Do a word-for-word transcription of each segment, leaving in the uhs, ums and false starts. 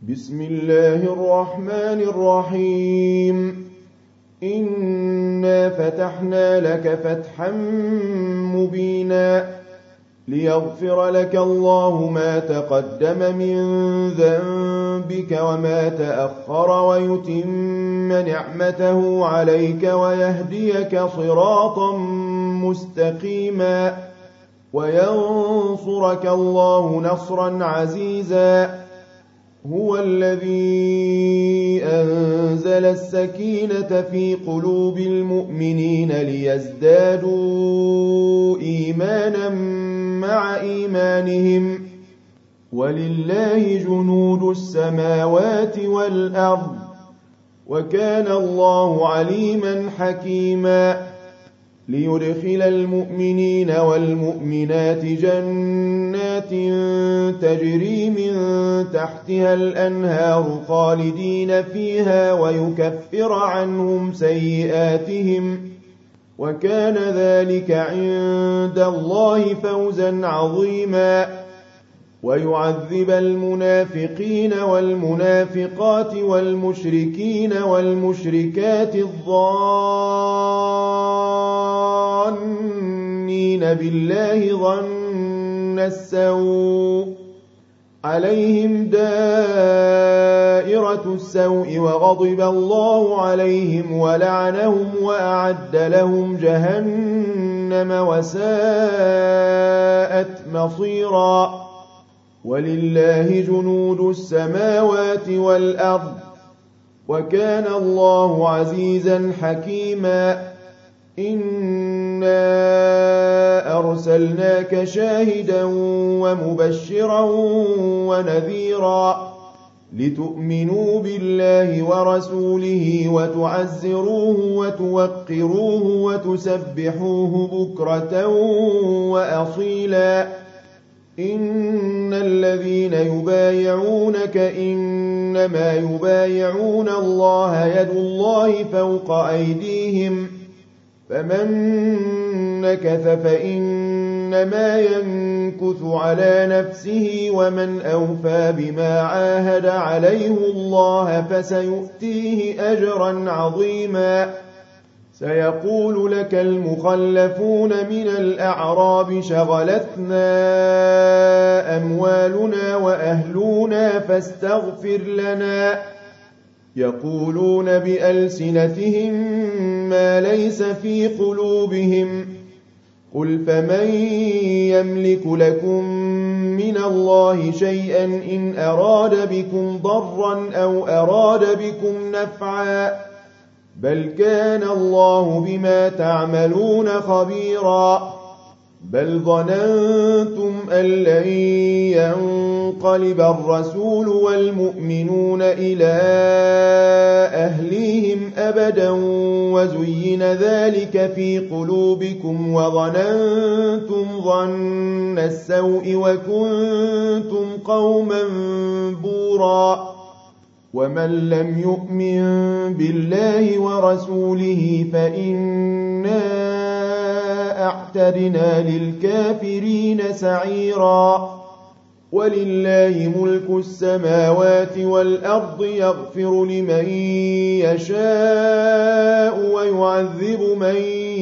بسم الله الرحمن الرحيم إنا فتحنا لك فتحا مبينا ليغفر لك الله ما تقدم من ذنبك وما تأخر ويتم نعمته عليك ويهديك صراطا مستقيما وينصرك الله نصرا عزيزا هو الذي أنزل السكينة في قلوب المؤمنين ليزدادوا إيمانا مع إيمانهم ولله جنود السماوات والأرض وكان الله عليما حكيما ليدخل المؤمنين والمؤمنات جنات تجري من تحتها الأنهار خالدين فيها ويكفر عنهم سيئاتهم وكان ذلك عند الله فوزا عظيما ويعذب المنافقين والمنافقات والمشركين والمشركات الظانين بالله ظن السوء عليهم دائرة السوء وغضب الله عليهم ولعنهم وأعد لهم جهنم وساءت مصيرا ولله جنود السماوات والأرض وكان الله عزيزا حكيما إنا أرسلناك شاهدا ومبشرا ونذيرا لتؤمنوا بالله ورسوله وتعزروه وتوقروه وتسبحوه بكرة وأصيلا إن الذين يبايعونك إنما يبايعون الله يد الله فوق أيديهم فمن نكث فإنما ينكث على نفسه ومن أوفى بما عاهد عليه الله فسيؤتيه أجرا عظيما سيقول لك المخلفون من الأعراب شغلتنا أموالنا وأهلنا فاستغفر لنا يقولون بألسنتهم ما ليس في قلوبهم قل فمن يملك لكم من الله شيئا إن أراد بكم ضرا أو أراد بكم نفعا بل كان الله بما تعملون خبيرا بل ظننتم أن لن ينقلب الرسول والمؤمنون إلى أهليهم أبدا وزين ذلك في قلوبكم وظننتم ظن السوء وكنتم قوما بورا ومن لم يؤمن بالله ورسوله فإنا أعتدنا للكافرين سعيرا ولله ملك السماوات والأرض يغفر لمن يشاء ويعذب من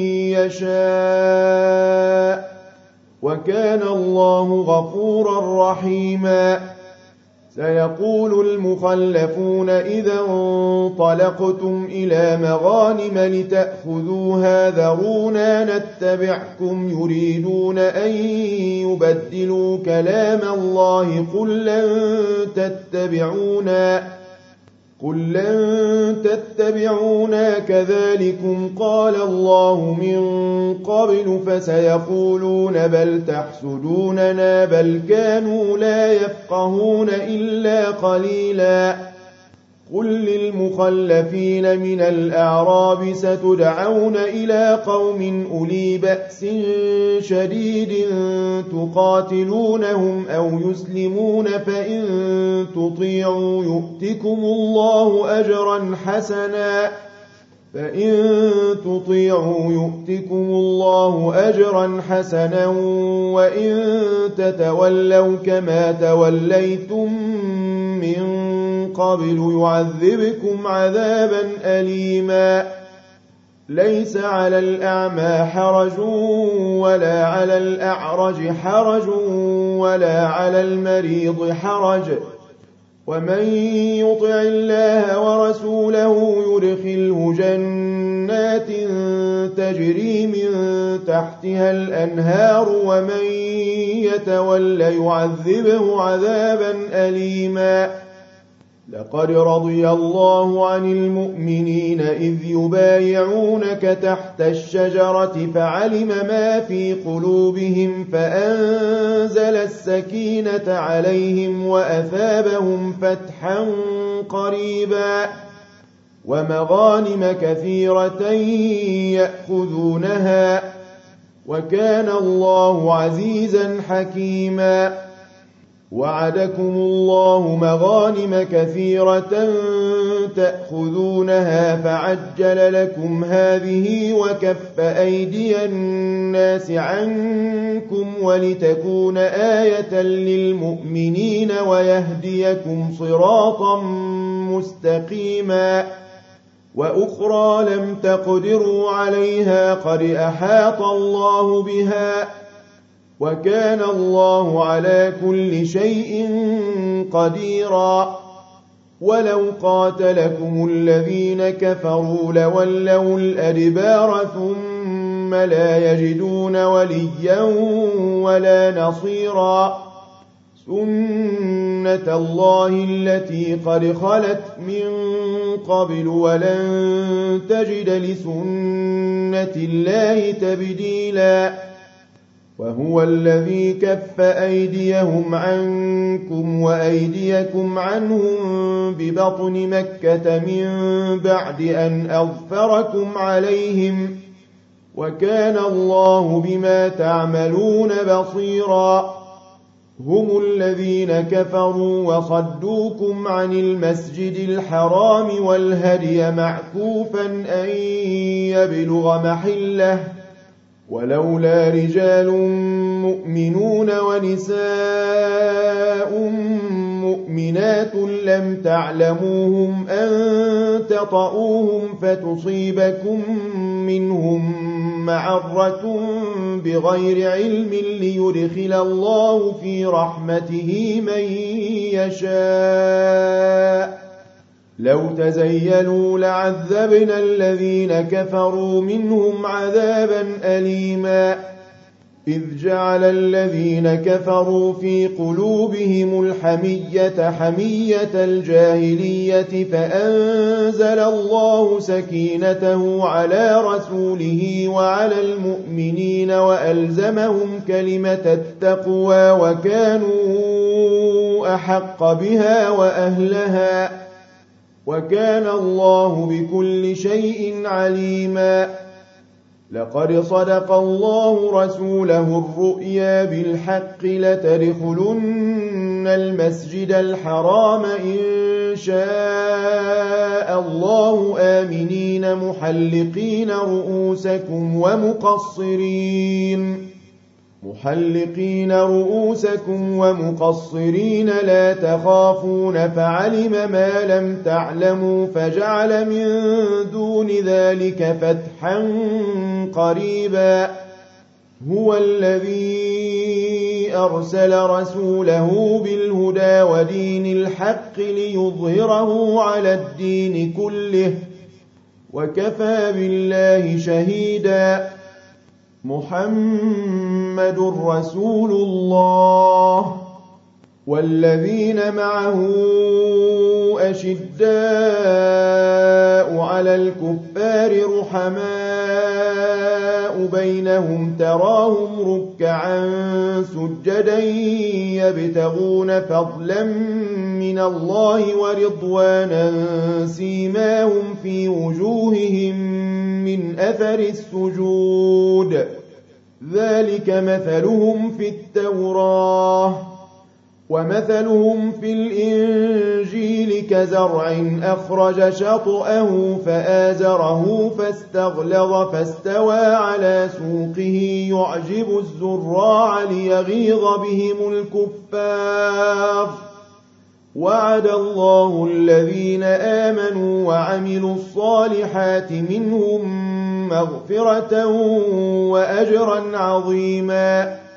يشاء وكان الله غفورا رحيما سيقول المخلفون إذا انطلقتم إلى مغانم لتأخذوها ذرونا نتبعكم يريدون أن يبدلوا كلام الله قل لن تتبعونا قل لن تتبعونا كذلكم قال الله من قبل فسيقولون بل تحسدوننا بل كانوا لا يفقهون إلا قليلا قل للمخلفين من الأعراب ستدعون إلى قوم أولي بأس شديد تقاتلونهم أو يسلمون فإن تطيعوا يؤتكم الله أجرا حسنا فإن تطيعوا يؤتكم الله أجرا حسنا وإن تتولوا كما توليتم من قبل يعذبكم عذابا أليما ليس على الأعمى حرج ولا على الأعرج حرج ولا على المريض حرج ومن يطع الله ورسوله يدخله جنات تجري من تحتها الأنهار ومن يتول يعذبه عذابا أليما لقد رضي الله عن المؤمنين إذ يبايعونك تحت الشجرة فعلم ما في قلوبهم فأنزل السكينة عليهم وأثابهم فتحا قريبا ومغانم كثيرة يأخذونها وكان الله عزيزا حكيما وعدكم الله مغانم كثيرة تأخذونها فعجل لكم هذه وكف أيدي الناس عنكم ولتكون آية للمؤمنين ويهديكم صراطا مستقيما وأخرى لم تقدروا عليها قد أحاط الله بها وكان الله على كل شيء قديرا ولو قاتلكم الذين كفروا لولوا الأدبار ثم لا يجدون وليا ولا نصيرا سنة الله التي قد خلت من قبل ولن تجد لسنة الله تبديلا وهو الذي كف أيديهم عنكم وأيديكم عنهم ببطن مكة من بعد أن أظفركم عليهم وكان الله بما تعملون بصيرا هم الذين كفروا وصدوكم عن المسجد الحرام والهدي معكوفا أن يبلغ محله ولولا رجال مؤمنون ونساء مؤمنات لم تعلموهم أن تطؤوهم فتصيبكم منهم معرة بغير علم ليدخل الله في رحمته من يشاء لو تزيلوا لعذبنا الذين كفروا منهم عذابا أليما إذ جعل الذين كفروا في قلوبهم الحمية حمية الجاهلية فأنزل الله سكينته على رسوله وعلى المؤمنين وألزمهم كلمة التقوى وكانوا أحق بها وأهلها وكان الله بكل شيء عليما لقد صدق الله رسوله الرؤيا بالحق لتدخلن المسجد الحرام إن شاء الله آمنين محلقين رؤوسكم ومقصرين محلقين رؤوسكم ومقصرين لا تخافون فعلم ما لم تعلموا فجعل من دون ذلك فتحا قريبا هو الذي أرسل رسوله بالهدى ودين الحق ليظهره على الدين كله وكفى بالله شهيدا محمد رسول الله والذين معه أشداء على الكفار رحماء بينهم تراهم ركعا سجدا يبتغون فضلا من الله ورضوانا سيماهم في وجوههم من أثر السجود ذلك مثلهم في التوراة ومثلهم في الإنجيل كزرع أخرج شطأه فآزره فاستغلظ فاستوى على سوقه يعجب الزراع ليغيظ بهم الكفار وعد الله الذين آمنوا وعملوا الصالحات منهم مغفرة وأجرا عظيما